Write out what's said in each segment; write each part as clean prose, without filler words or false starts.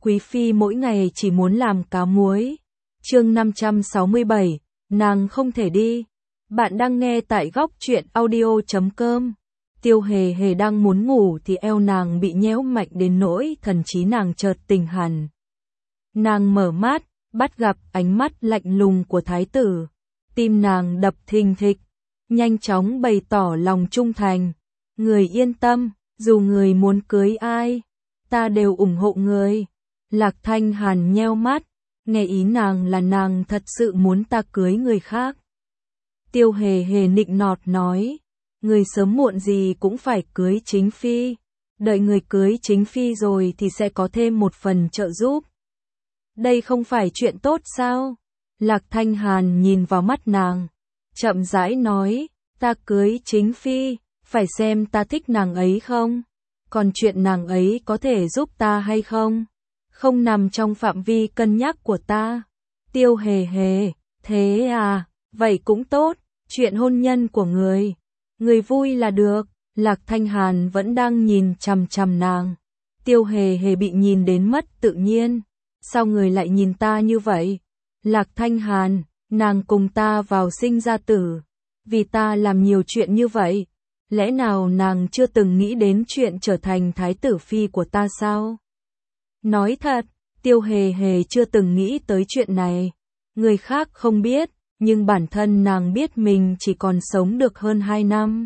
Quý phi mỗi ngày chỉ muốn làm cá muối. Chương 567, nàng không thể đi. Bạn đang nghe tại góc truyện audio.com. Tiêu Hề Hề đang muốn ngủ thì eo nàng bị nhéo mạnh đến nỗi thần trí nàng chợt tỉnh hẳn. Nàng mở mắt, bắt gặp ánh mắt lạnh lùng của thái tử. Tim nàng đập thình thịch, nhanh chóng bày tỏ lòng trung thành. Người yên tâm, dù người muốn cưới ai, ta đều ủng hộ người. Lạc Thanh Hàn nheo mắt, nghe ý nàng là nàng thật sự muốn ta cưới người khác. Tiêu Hề Hề nịnh nọt nói, người sớm muộn gì cũng phải cưới chính phi, đợi người cưới chính phi rồi thì sẽ có thêm một phần trợ giúp. Đây không phải chuyện tốt sao? Lạc Thanh Hàn nhìn vào mắt nàng, chậm rãi nói, ta cưới chính phi, phải xem ta thích nàng ấy không? Còn chuyện nàng ấy có thể giúp ta hay không? Không nằm trong phạm vi cân nhắc của ta. Tiêu Hề Hề, thế à, vậy cũng tốt, chuyện hôn nhân của người vui là được. Lạc Thanh Hàn vẫn đang nhìn chằm chằm nàng. Tiêu Hề Hề bị nhìn đến mất tự nhiên. Sao người lại nhìn ta như vậy? Lạc Thanh Hàn, nàng cùng ta vào sinh ra tử, vì ta làm nhiều chuyện như vậy. Lẽ nào nàng chưa từng nghĩ đến chuyện trở thành thái tử phi của ta sao? Nói thật, Tiêu Hề Hề chưa từng nghĩ tới chuyện này. Người khác không biết, nhưng bản thân nàng biết mình chỉ còn sống được hơn 2 năm.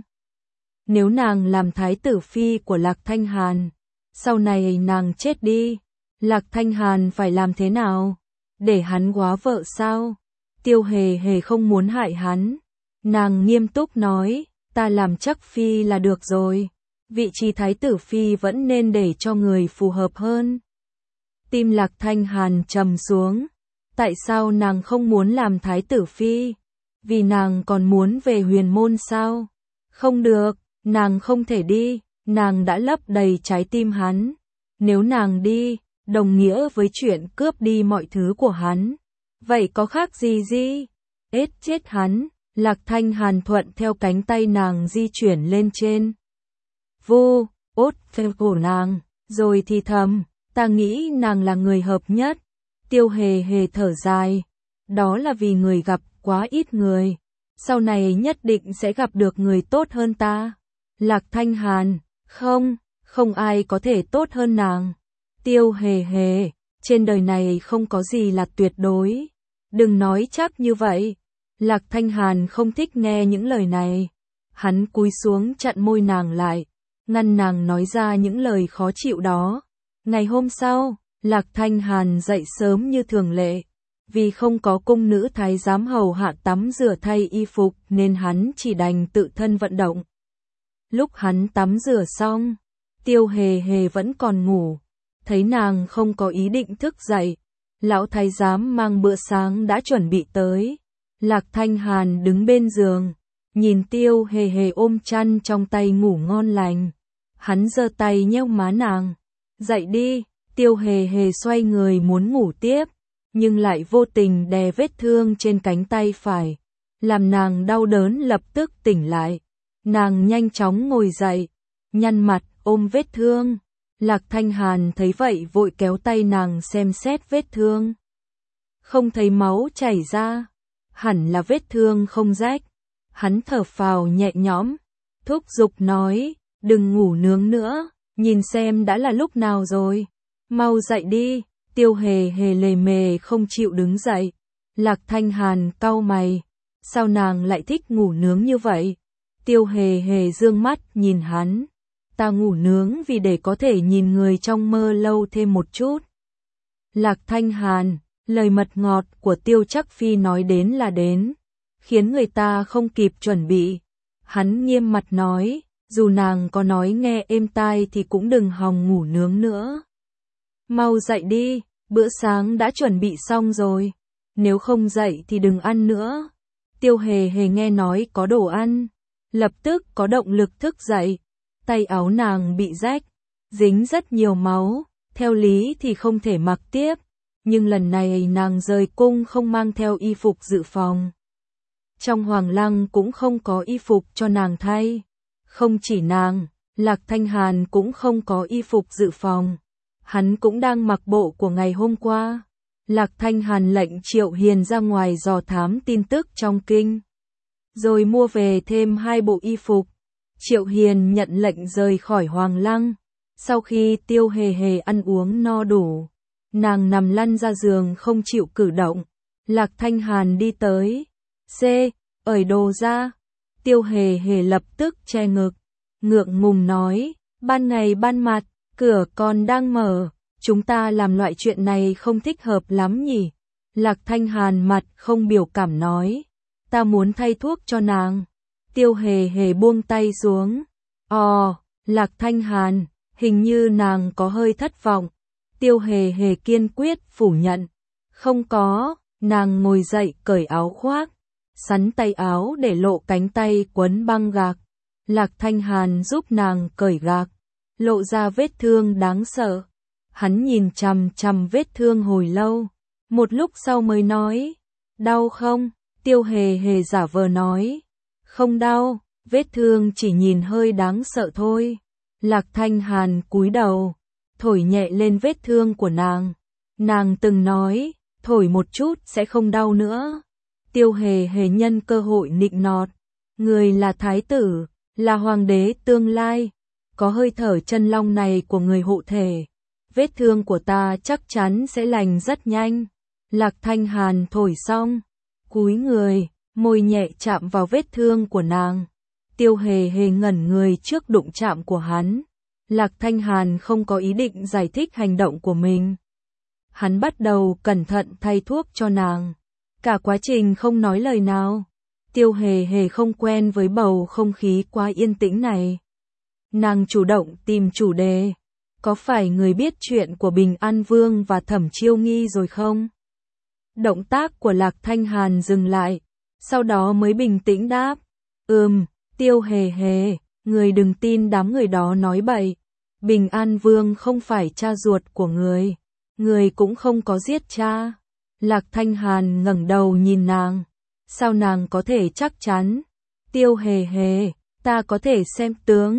Nếu nàng làm thái tử phi của Lạc Thanh Hàn, sau này nàng chết đi, Lạc Thanh Hàn phải làm thế nào? Để hắn góa vợ sao? Tiêu Hề Hề không muốn hại hắn. Nàng nghiêm túc nói, ta làm chắc phi là được rồi. Vị trí thái tử phi vẫn nên để cho người phù hợp hơn. Tim Lạc Thanh Hàn trầm xuống. Tại sao nàng không muốn làm thái tử phi? Vì nàng còn muốn về huyền môn sao? Không được, nàng không thể đi. Nàng đã lấp đầy trái tim hắn. Nếu nàng đi, đồng nghĩa với chuyện cướp đi mọi thứ của hắn. Vậy có khác gì? Chết hắn. Lạc Thanh Hàn thuận theo cánh tay nàng di chuyển lên trên. Ốt theo cổ nàng, rồi thì thầm, ta nghĩ nàng là người hợp nhất. Tiêu Hề Hề thở dài, đó là vì người gặp quá ít người, sau này nhất định sẽ gặp được người tốt hơn ta. Lạc Thanh Hàn, không ai có thể tốt hơn nàng. Tiêu Hề Hề, trên đời này không có gì là tuyệt đối. Đừng nói chắc như vậy. Lạc Thanh Hàn không thích nghe những lời này. Hắn cúi xuống chặn môi nàng lại, ngăn nàng nói ra những lời khó chịu đó. Ngày hôm sau, Lạc Thanh Hàn dậy sớm như thường lệ. Vì không có cung nữ thái giám hầu hạ tắm rửa thay y phục nên hắn chỉ đành tự thân vận động. Lúc hắn tắm rửa xong, Tiêu Hề Hề vẫn còn ngủ. Thấy nàng không có ý định thức dậy, lão thái giám mang bữa sáng đã chuẩn bị tới. Lạc Thanh Hàn đứng bên giường, nhìn Tiêu Hề Hề ôm chăn trong tay ngủ ngon lành. Hắn giơ tay nhéo má nàng. Dậy đi. Tiêu Hề Hề xoay người muốn ngủ tiếp, nhưng lại vô tình đè vết thương trên cánh tay phải, làm nàng đau đớn lập tức tỉnh lại. Nàng nhanh chóng ngồi dậy, nhăn mặt ôm vết thương. Lạc Thanh Hàn thấy vậy vội kéo tay nàng xem xét vết thương. Không thấy máu chảy ra, hẳn là vết thương không rách. Hắn thở phào nhẹ nhõm, thúc giục nói, đừng ngủ nướng nữa, nhìn xem đã là lúc nào rồi. Mau dậy đi. Tiêu Hề Hề lề mề không chịu đứng dậy. Lạc Thanh Hàn cau mày, sao nàng lại thích ngủ nướng như vậy? Tiêu Hề Hề dương mắt nhìn hắn, ta ngủ nướng vì để có thể nhìn người trong mơ lâu thêm một chút. Lạc Thanh Hàn, lời mật ngọt của Tiêu Chắc Phi nói đến là đến, khiến người ta không kịp chuẩn bị. Hắn nghiêm mặt nói, dù nàng có nói nghe êm tai thì cũng đừng hòng ngủ nướng nữa. Mau dậy đi, bữa sáng đã chuẩn bị xong rồi. Nếu không dậy thì đừng ăn nữa. Tiêu Hề Hề nghe nói có đồ ăn, lập tức có động lực thức dậy. Tay áo nàng bị rách, dính rất nhiều máu, theo lý thì không thể mặc tiếp. Nhưng lần này nàng rời cung không mang theo y phục dự phòng. Trong hoàng lăng cũng không có y phục cho nàng thay. Không chỉ nàng, Lạc Thanh Hàn cũng không có y phục dự phòng. Hắn cũng đang mặc bộ của ngày hôm qua. Lạc Thanh Hàn lệnh Triệu Hiền ra ngoài dò thám tin tức trong kinh, rồi mua về thêm 2 bộ y phục. Triệu Hiền nhận lệnh rời khỏi Hoàng Lăng. Sau khi Tiêu Hề Hề ăn uống no đủ, nàng nằm lăn ra giường không chịu cử động. Lạc Thanh Hàn đi tới. Ởi đồ ra. Tiêu Hề Hề lập tức che ngực, ngượng ngùng nói, ban ngày ban mặt, cửa còn đang mở, chúng ta làm loại chuyện này không thích hợp lắm nhỉ. Lạc Thanh Hàn mặt không biểu cảm nói, ta muốn thay thuốc cho nàng. Tiêu Hề Hề buông tay xuống. Lạc Thanh Hàn, hình như nàng có hơi thất vọng. Tiêu Hề Hề kiên quyết phủ nhận. Không có, nàng ngồi dậy cởi áo khoác, sắn tay áo để lộ cánh tay quấn băng gạc. Lạc Thanh Hàn giúp nàng cởi gạc, lộ ra vết thương đáng sợ. Hắn nhìn chằm chằm vết thương hồi lâu, một lúc sau mới nói, đau không? Tiêu Hề Hề giả vờ nói, không đau, vết thương chỉ nhìn hơi đáng sợ thôi. Lạc Thanh Hàn cúi đầu, thổi nhẹ lên vết thương của nàng. Nàng từng nói, thổi một chút sẽ không đau nữa. Tiêu Hề Hề nhân cơ hội nịnh nọt, người là thái tử, là hoàng đế tương lai, có hơi thở chân long này của người hộ thể, vết thương của ta chắc chắn sẽ lành rất nhanh. Lạc Thanh Hàn thổi xong, cúi người, môi nhẹ chạm vào vết thương của nàng. Tiêu Hề Hề ngẩn người trước đụng chạm của hắn. Lạc Thanh Hàn không có ý định giải thích hành động của mình. Hắn bắt đầu cẩn thận thay thuốc cho nàng. Cả quá trình không nói lời nào. Tiêu Hề Hề không quen với bầu không khí quá yên tĩnh này. Nàng chủ động tìm chủ đề. Có phải người biết chuyện của Bình An Vương và Thẩm Chiêu Nghi rồi không? Động tác của Lạc Thanh Hàn dừng lại, sau đó mới bình tĩnh đáp. Tiêu Hề Hề, người đừng tin đám người đó nói bậy. Bình An Vương không phải cha ruột của người cũng không có giết cha. Lạc Thanh Hàn ngẩng đầu nhìn nàng. Sao nàng có thể chắc chắn? Tiêu Hề Hề, ta có thể xem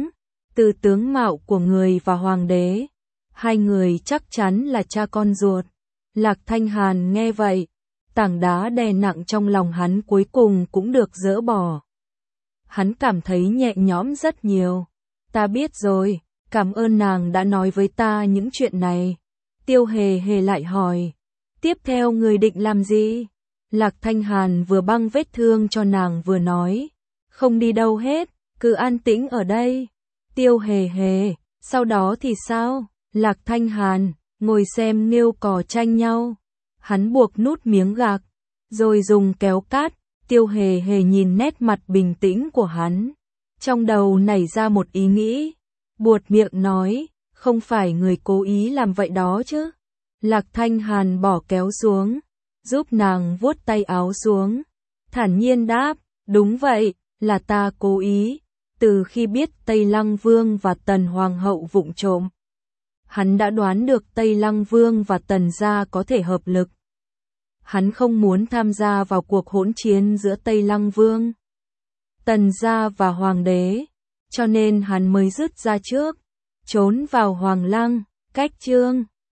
từ tướng mạo của người và hoàng đế. Hai người chắc chắn là cha con ruột. Lạc Thanh Hàn nghe vậy, tảng đá đè nặng trong lòng hắn cuối cùng cũng được dỡ bỏ. Hắn cảm thấy nhẹ nhõm rất nhiều. Ta biết rồi, cảm ơn nàng đã nói với ta những chuyện này. Tiêu Hề Hề lại hỏi, tiếp theo người định làm gì? Lạc Thanh Hàn vừa băng vết thương cho nàng vừa nói, không đi đâu hết, cứ an tĩnh ở đây. Tiêu Hề Hề, sau đó thì sao? Lạc Thanh Hàn, ngồi xem nghêu cò tranh nhau. Hắn buộc nút miếng gạc, rồi dùng kéo cát. Tiêu Hề Hề nhìn nét mặt bình tĩnh của hắn, trong đầu nảy ra một ý nghĩ, buột miệng nói, không phải người cố ý làm vậy đó chứ. Lạc Thanh Hàn bỏ kéo xuống, giúp nàng vuốt tay áo xuống, thản nhiên đáp, đúng vậy, là ta cố ý. Từ khi biết Tây Lăng Vương và Tần Hoàng hậu vụng trộm, hắn đã đoán được Tây Lăng Vương và Tần gia có thể hợp lực. Hắn không muốn tham gia vào cuộc hỗn chiến giữa Tây Lăng Vương, Tần gia và Hoàng đế, cho nên hắn mới dứt ra trước, trốn vào Hoàng Lăng, cách chương